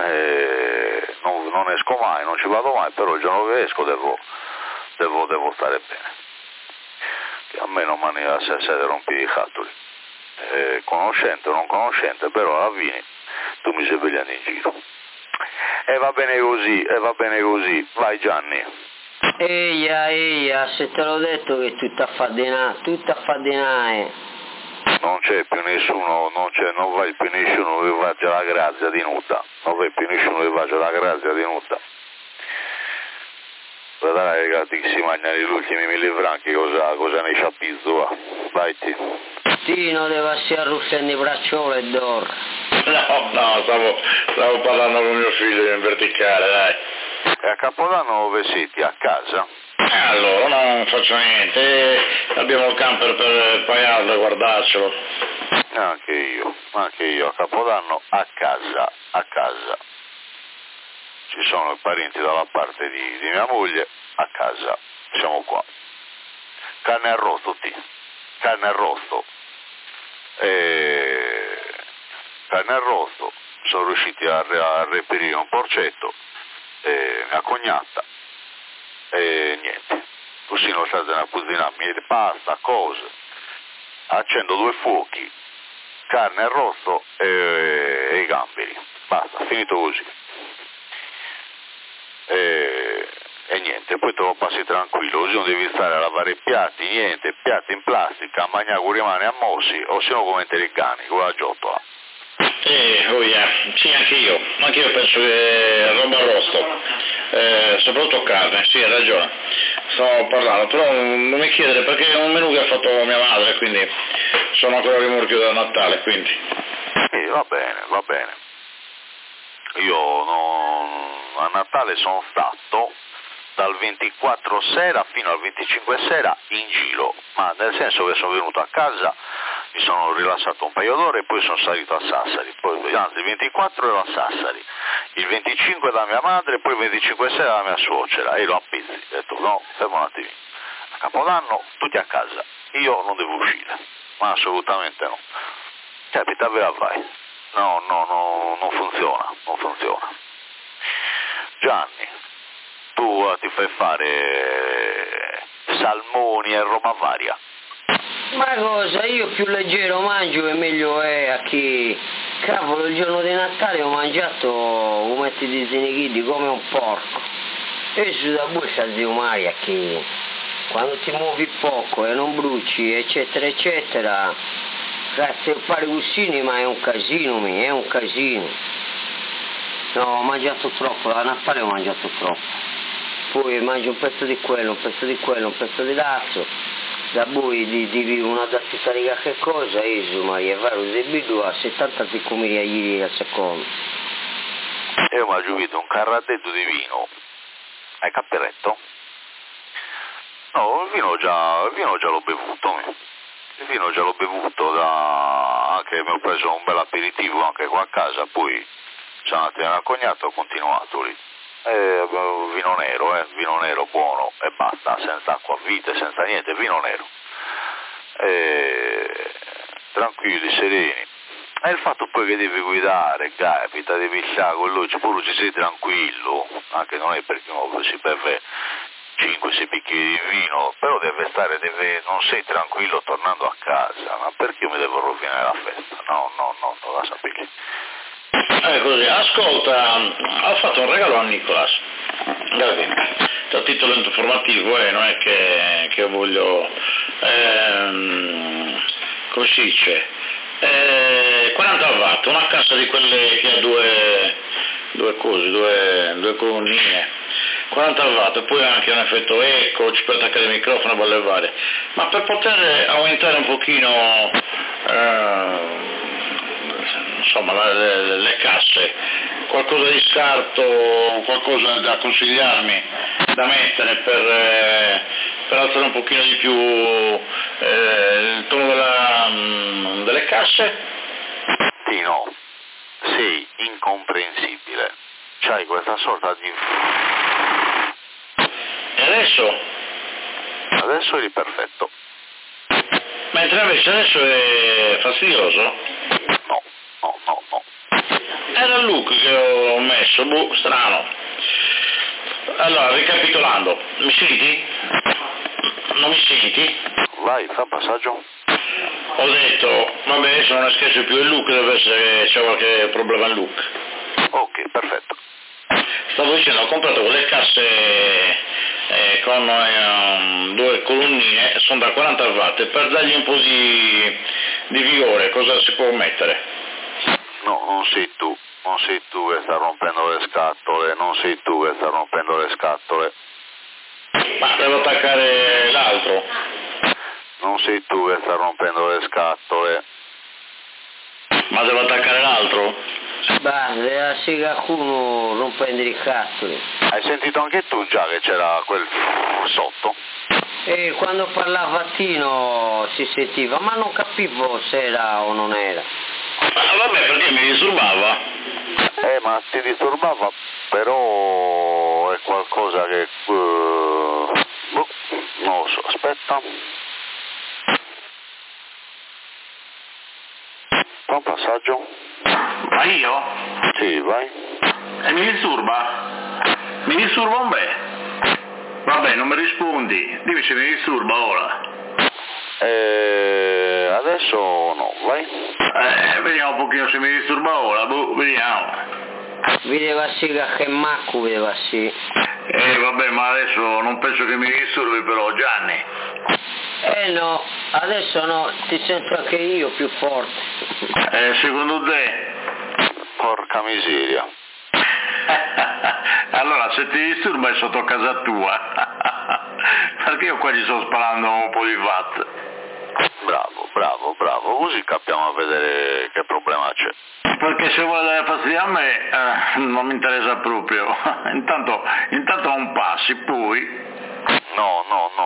non esco mai, non ci vado mai, però il giorno che esco devo stare bene. Che a me non mi a se rompi i cattoli, conoscente o non conoscente, però alla fine tu mi sei vegliando in giro. E va bene così, vai Gianni. Eia, se te l'ho detto che tutta affadinare. Non c'è più nessuno, non vai più nessuno che faccia la grazia di nuda, non vai più nessuno che faccia la grazia di nuda. Vedrai che si mangiano gli ultimi 1000 franchi, cosa ne c'ha pizzo, vai ti. Tino deve essere arrussando i bracciole e d'oro. No, stavo parlando con mio figlio in verticale, dai. E a Capodanno dove siete? A casa? Allora, non faccio niente, abbiamo il camper per paiarlo e guardarcelo. Anche io a Capodanno a casa. Ci sono i parenti dalla parte di mia moglie, a casa, siamo qua. Carne arrosto, carne arrosto, sono riusciti a reperire un porcetto, mia cognata, e niente, così non state una cucina, pasta, cose, accendo 2 fuochi, carne arrosto e i gamberi, basta, finito così. E niente, poi te lo passi tranquillo, così non devi stare a lavare i piatti, niente, piatti in plastica, a mangiare con rimane ammossi, o se no come te li cani, con la giottola. Sì, anche io penso che roba arrosto, soprattutto carne, sì, hai ragione, sto parlando, però non mi chiedere perché è un menù che ha fatto mia madre, quindi sono ancora rimorchio da Natale, quindi. Va bene. Io a Natale sono stato dal 24 sera fino al 25 sera in giro, ma nel senso che sono venuto a casa, mi sono rilassato un paio d'ore e poi sono salito a Sassari, anzi il 24 ero a Sassari, il 25 da mia madre e poi il 25 sera da mia suocera, e l'ho appizzi, ho detto no, fermo un attimino, a Capodanno tutti a casa, io non devo uscire, ma assolutamente no, capita vera vai, no, non funziona. Gianni, tu ti fai fare salmoni e roba varia. Ma cosa, io più leggero mangio e meglio è a chi... Cavolo, il giorno di Natale ho mangiato fumetti di zinichidi come un porco. E su da buccia zio Maria che quando ti muovi poco e non bruci eccetera, grazie a fare gussini ma è un casino. No, ho mangiato troppo, a Natale ho mangiato troppo. Poi mangio un pezzo di quello, un pezzo di l'altro. Da voi di una dattita di che cosa, Gesù Maria, vero, se a 70 comili ieri al secondo. Io mi ho giovito un carratetto di vino, hai capperetto? No, il vino già l'ho bevuto, anche mi ho preso un bel aperitivo anche qua a casa, poi sono andato a cognato, ho continuato lì. Vino nero buono e basta, senza acqua a vite, senza niente, vino nero. Tranquilli, sereni. E il fatto poi che devi guidare, capita, devi stare con lui, pure ci sei tranquillo, anche non è perché si beve 5-6 bicchieri di vino, però non sei tranquillo tornando a casa, ma perché io mi devo rovinare la festa? No, la sapevi. Così, ascolta, ho fatto un regalo a Nicolas, a titolo informativo, non è che voglio, come si dice, 40 watt, una cassa di quelle che ha due colonnine, 40 watt, e poi anche un effetto eco, ci puoi attaccare il microfono e balle varie, ma per poter aumentare un pochino insomma le casse, qualcosa di scarto, qualcosa da consigliarmi, da mettere per alzare un pochino di più il tono delle casse? Tino, sei incomprensibile, c'hai questa sorta di... adesso? Adesso eri perfetto. Mentre invece adesso è fastidioso? No. Era il look che ho messo, strano. Allora, ricapitolando, mi senti? Non mi senti? Vai, fa passaggio. Ho detto, vabbè, adesso non scherzo più il look, deve essere che c'è qualche problema al look. Ok, perfetto. Stavo dicendo, ho comprato quelle casse con 2 colonnine, sono da 40 watt, e per dargli un po' di vigore, cosa si può mettere? No, non sei tu che sta rompendo le scatole, Ma devo attaccare l'altro? Non sei tu che sta rompendo le scatole. Ma devo attaccare l'altro? Beh, sì, qualcuno rompendo i cattoli. Hai sentito anche tu già che c'era quel sotto? E quando parlava Tino si sentiva, ma non capivo se era o non era. Vabbè, perché mi disturbava? Ma ti disturbava, però è qualcosa che... non lo so, aspetta. Fa un passaggio. Ma io? Sì, vai. E mi disturba? Mi disturba un bel? Vabbè, non mi rispondi. Dimmi se mi disturba ora. Adesso no, vai. Vediamo un pochino se mi disturba ora. Vediamo. Vedeva sì che Macco vedeva sì. Vabbè, ma adesso non penso che mi disturbi però, Gianni. No, adesso no, ti sento anche io più forte. Secondo te? Porca miseria. Allora, se ti disturba è sotto casa tua. Perché io qua gli sto sparando un po' di watt. Bravo, così capiamo a vedere che problema c'è. Perché se vuole dare fastidio a me non mi interessa proprio. Intanto non passi, poi... No,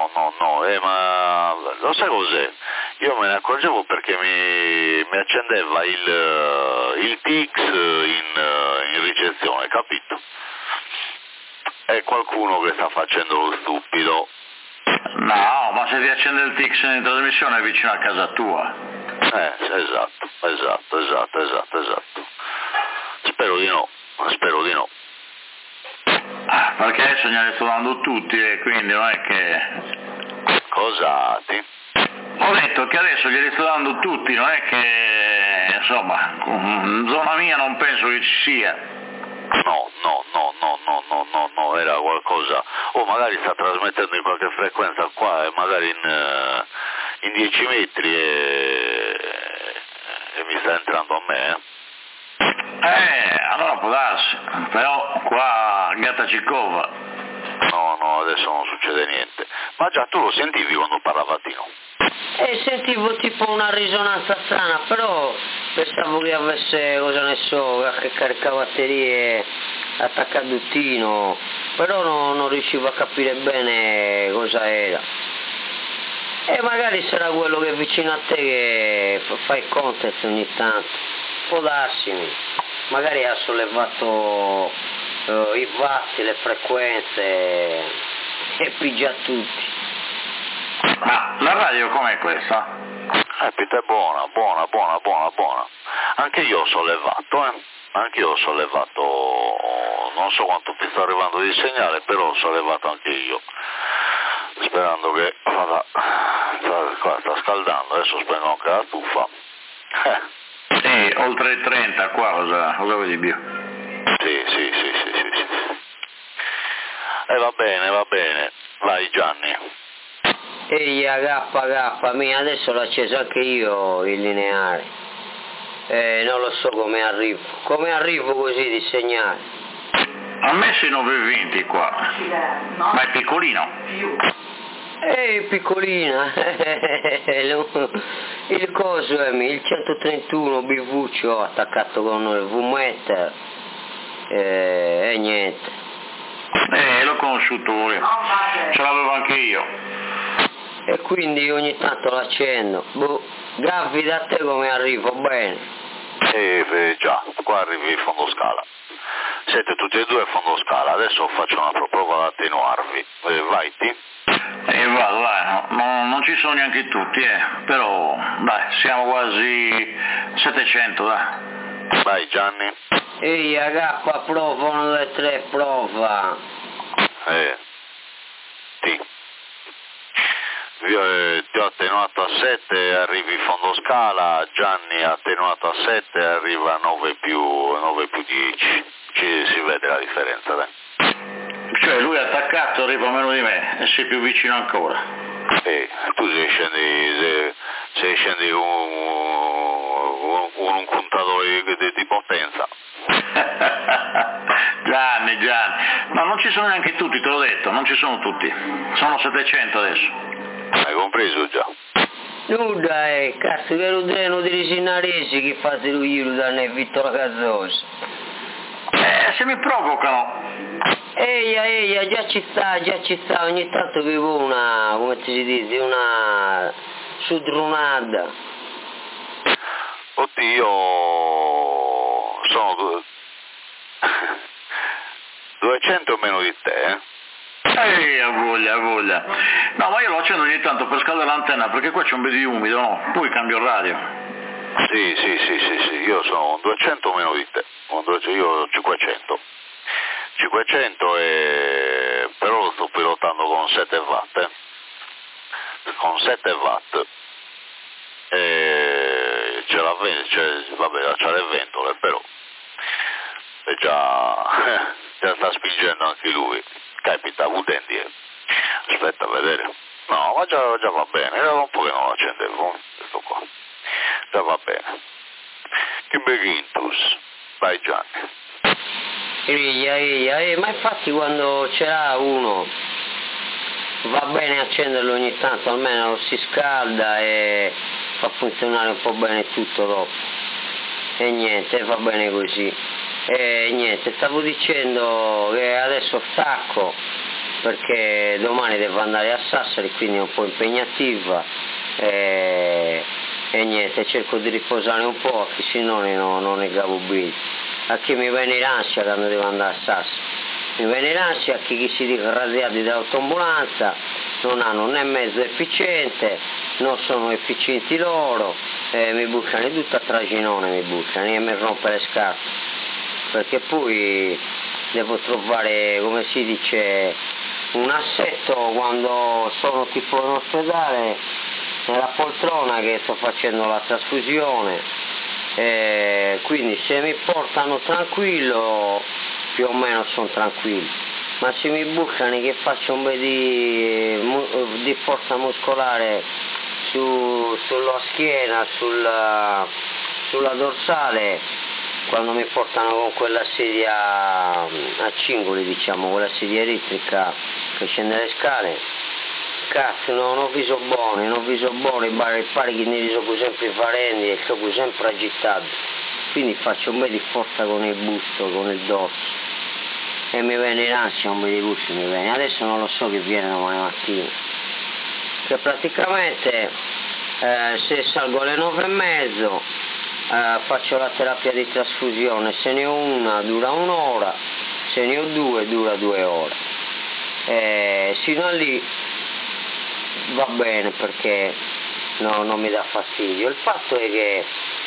ma lo sai cos'è? Io me ne accorgevo perché mi accendeva il TX in ricezione, capito? È qualcuno che sta facendo lo stupido. No, ma se ti accende il TX in trasmissione è vicino a casa tua. Esatto. Spero di no. Perché adesso gliene sto dando tutti e quindi non è che... Cos'ati? Ho detto che adesso glieli sto dando tutti, non è che... insomma, in zona mia non penso che ci sia. No, era qualcosa... magari sta trasmettendo in qualche frequenza qua e magari in 10 metri e mi sta entrando a me, allora può darsi, però qua gatta ci cova. No, adesso non succede niente. Ma già tu lo sentivi quando parlava Tino? Sentivo tipo una risonanza strana, però pensavo che avesse, cosa ne so, che caricabatterie attaccaduttino, però non riuscivo a capire bene cosa era. E magari sarà quello che è vicino a te che fa i contest ogni tanto. Può darsi, magari ha sollevato i vatti, le frequenze e pigia tutti. Ma la radio com'è questa? Pita, è buona. Anche io ho sollevato, non so quanto ti sta arrivando di segnale, però ho sollevato anche io, sperando che sta scaldando, adesso spengo anche la stufa. Sì, oltre i 30 qua, cosa vuoi di più? Sì. Va bene, vai Gianni. Ehi, agappa, adesso l'ho acceso anche io il lineare. Non lo so come arrivo così di segnale. Ha messo i 920 qua, ma è piccolino. Piccolina, il coso è il 131 BV ho attaccato con il V-meter e niente. L'ho conosciuto io, ce l'avevo anche io. E quindi ogni tanto l'accendo. Gaffi da te come arrivo, bene. Già, qua arrivi in fondo scala. Siete tutti e due a fondo scala, adesso faccio un'altra prova ad attenuarvi. Vai, ti? Vado, dai, non ci sono neanche tutti, però, dai, siamo quasi 700, dai. Vai, Gianni. Ehi, K, prova, 1, 2, 3, prova. Ti. Io ti ho attenuato a 7, arrivi in fondo scala, Gianni ha attenuato a 7, arriva a 9 più 10. Si vede la differenza, dai. Cioè lui è attaccato, arriva meno di me e sei più vicino ancora. Tu sei scendi un contatore di potenza. Gianni, no, non ci sono neanche tutti, te l'ho detto, non ci sono tutti, sono 700 adesso. Hai compreso già? Nuda, cazzo che lo dreno di risinaresi che fate lui giro da ne Vittorio Cazzoso. Se mi provocano. Eia, già ci sta, ogni tanto vivo una, come si dice, una sudrunada. Oddio, sono 200 meno di te, ha voglia. No, ma io lo accendo ogni tanto per scaldare l'antenna, perché qua c'è un po' di umido, no? Poi cambio il radio. Sì, io sono 200 meno di te, io ho 500, però lo sto pilotando con 7 watt, c'ha le ventole, però e già sta spingendo anche lui, capita, utendi, aspetta a vedere, no, ma già va bene, era un po' che non lo accendevo, questo qua, già va bene, che begintus, vai Gianni. Eia, ma infatti quando c'era uno va bene accenderlo ogni tanto, almeno si scalda e fa funzionare un po' bene tutto dopo. E niente, va bene così. E niente, stavo dicendo che adesso stacco perché domani devo andare a Sassari, quindi è un po' impegnativa e niente, cerco di riposare un po', che se no non ne cavo bene. A chi mi viene l'ansia quando devo andare a Sassari, mi viene l'ansia a chi si dica rasiati dall'autoambulanza, non hanno né mezzo efficiente, non sono efficienti loro, mi bucano tutto a traginone, mi bucano e mi rompe le scarpe, perché poi devo trovare, come si dice, un assetto quando sono tipo in ospedale, nella poltrona che sto facendo la trasfusione. Quindi se mi portano tranquillo più o meno sono tranquillo, ma se mi bucano che faccio un po' di forza muscolare sulla schiena, sulla dorsale, quando mi portano con quella sedia a cingoli, diciamo, quella sedia elettrica che scende le scale, cazzo, non vi so buoni, pare che ne sono sempre farendi e sono sempre agitato, quindi faccio un po' di forza con il busto, con il dorso, e mi viene l'ansia, un po' di busto mi viene, adesso non lo so che viene domani mattina, che praticamente se salgo alle 9:30 faccio la terapia di trasfusione, se ne ho una dura 1 ora, se ne ho 2 dura 2 ore, sino a lì va bene perché non mi dà fastidio. Il fatto è che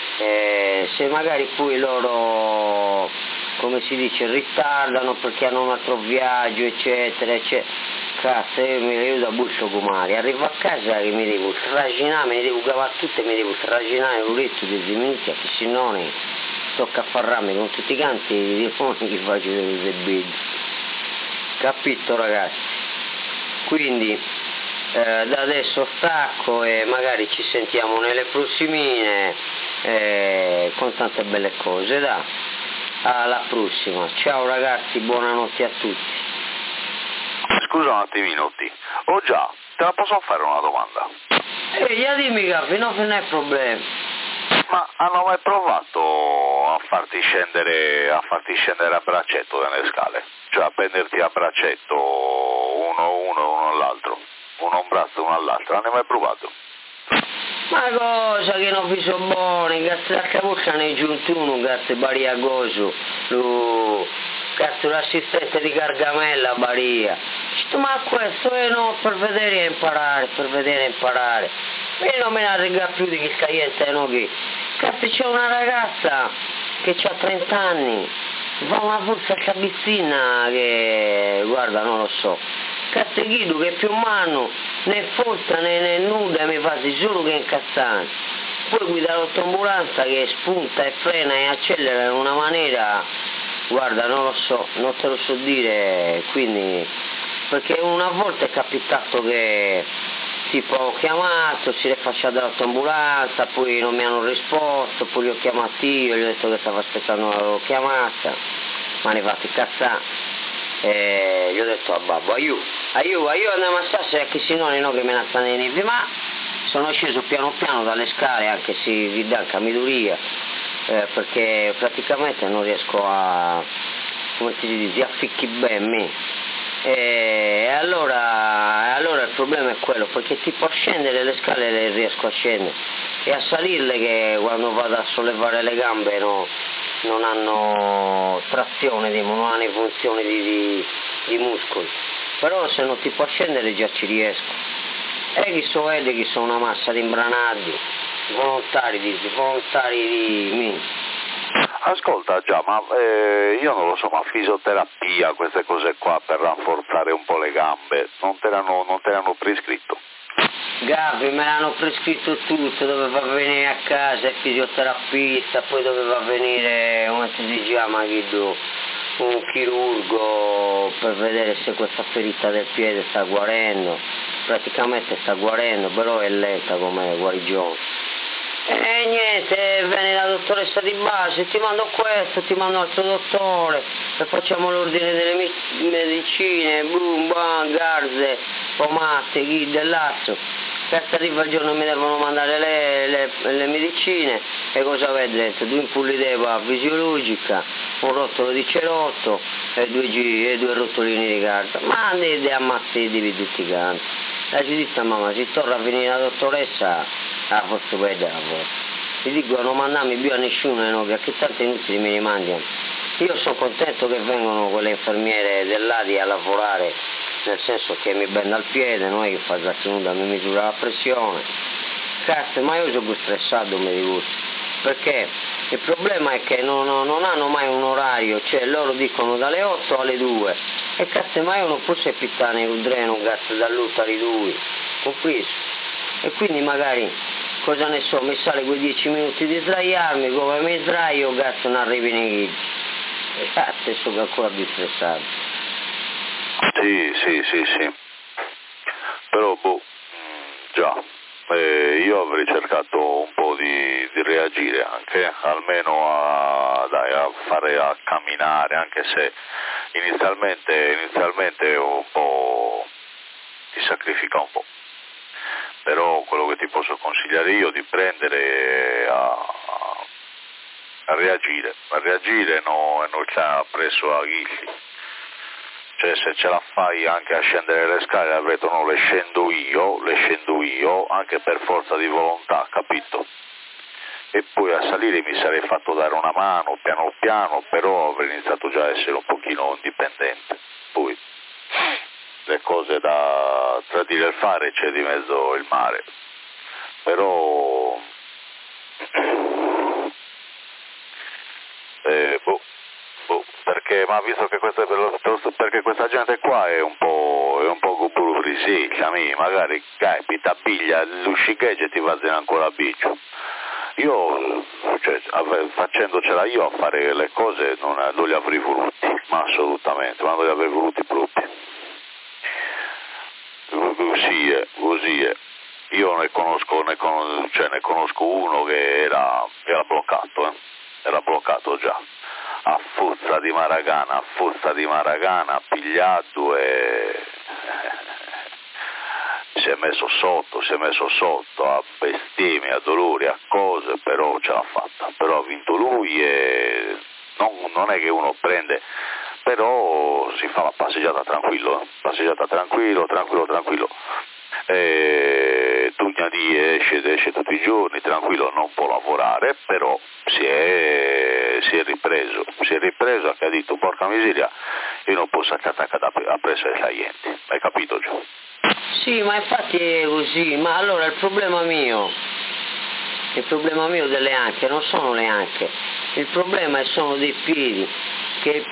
se magari poi loro, come si dice, ritardano perché hanno un altro viaggio eccetera, cazzo, io da buscio comari, arrivo a casa che mi devo trascinare, me ne devo cavare tutte, mi devo trascinare un letto di 10 minuti, che se no ne tocca affarrarmi con tutti i canti di telefoni che faccio delle bed. Capito ragazzi? Quindi da adesso stacco e magari ci sentiamo nelle prossimine con tante belle cose, dai. Alla prossima, ciao ragazzi, buonanotte a tutti. Scusa un attimino, oh già, te la posso fare una domanda? Dimmi Gaffi, non è problema. Ma hanno mai provato a farti scendere a braccetto dalle scale? Cioè a prenderti a braccetto uno all'altro, uno a un braccio e uno all'altro, hanno mai provato? Ma cosa che non vi so buoni, grazie a cavuccia ne giuntuno, grazie Baria Goso, grazie l'assistente di Gargamella Baria. Dico, ma questo è no, per vedere e imparare, E non me ne arriva più di che cliente, no che. Cazzo c'è una ragazza che ha 30 anni, fa una forza a cabissina che, guarda, non lo so. Cazzo Guido che più mano né forza né nuda mi fa solo che incazzare. Poi guida l'autoambulanza che spunta e frena e accelera in una maniera, guarda, non lo so, non te lo so dire, quindi, perché una volta è capitato che tipo ho chiamato, si è facciata l'autoambulanza, poi non mi hanno risposto, poi li ho chiamati io, gli ho detto che stavo aspettando la loro chiamata, ma ne fatti cazzare. Gli ho detto a babbo, aiuto, andiamo a stare che se no che me ne stanno in ma sono sceso piano piano dalle scale, anche se vi dà camiduria, perché praticamente non riesco a, come si dice, afficchi bene me. E allora il problema è quello, perché tipo a scendere le scale le riesco a scendere e a salirle che quando vado a sollevare le gambe non hanno trazione, non hanno funzione di muscoli, però se non ti può scendere già ci riesco. E chi so vede che sono una massa di imbranati, volontari di me. Ascolta già, ma io non lo so, ma fisioterapia, queste cose qua per rafforzare un po' le gambe, non te l'hanno prescritto? Gabri, me l'hanno prescritto tutto, doveva venire a casa il fisioterapista, poi doveva venire, come si chiama, un chirurgo per vedere se questa ferita del piede sta guarendo, praticamente sta guarendo, però è lenta come guarigione. E niente, viene la dottoressa di base, ti mando questo, ti mando altro dottore, e facciamo l'ordine delle medicine, boom, bam, garze, pomate, ghide e lazzo. Cazzo arriva il giorno mi devono mandare le medicine, e cosa avete detto? 2 impulli d'eva fisiologica, un rotolo di cerotto e 2 rotolini di carta. Ma andate a ammazzate tutti quanti. La giudizia mamma, si torna a venire la dottoressa, forse vede la voce. Ti dico non mandarmi più a nessuno, no, che tanto è inutile mi rimandano. Io sono contento che vengono quelle infermiere dell'ADI a lavorare, nel senso che mi benda il piede, non è che fa la tenuta, mi misura la pressione. Cazzo, ma io sono stressato mi dico, perché il problema è che non hanno mai un orario, cioè loro dicono dalle 8 alle 2, e cazzo mai uno può se pittare un dreno, cazzo, dall'8 alle 2, compreso. E quindi magari, cosa ne so, mi sale quei 10 minuti di sdraiarmi, come mi sdraio, cazzo, non arrivi nei ghidi. E cazzo, sono ancora più stressato. Sì. Però, già, io avrei cercato un po' di reagire anche, almeno a camminare, anche se inizialmente un po' ti sacrifica un po'. Però quello che ti posso consigliare io è di prendere a reagire no, e non ci ha preso a ghigli. Cioè se ce la fai anche a scendere le scale avrei detto no, le scendo io, anche per forza di volontà, capito? E poi a salire mi sarei fatto dare una mano piano piano, però avrei iniziato già a essere un pochino indipendente. Poi le cose da dire e fare c'è di mezzo il mare, però perché ma visto che perché questa gente qua è un po' purufrisiccia, magari capita piglia l'uscicchegge e ti va ancora a biccio. Io, cioè, facendocela io a fare le cose non li avrei voluti, ma assolutamente, ma non li avrei voluti proprio. Così è. Io ne conosco uno che era bloccato già, a forza di Maragana, pigliato e si è messo sotto a bestemmie, a dolori, a cose, però ce l'ha fatta, però ha vinto lui e non è che uno prende, però si fa la passeggiata tranquillo, tranquillo. Tugnadì esce tutti i giorni, tranquillo, non può lavorare, però si è ripreso, anche ha detto, porca miseria, io non posso attaccare appresso ai clienti, hai capito Gio? Sì, ma infatti è così, ma allora il problema mio delle anche non sono le anche, il problema sono dei piedi, che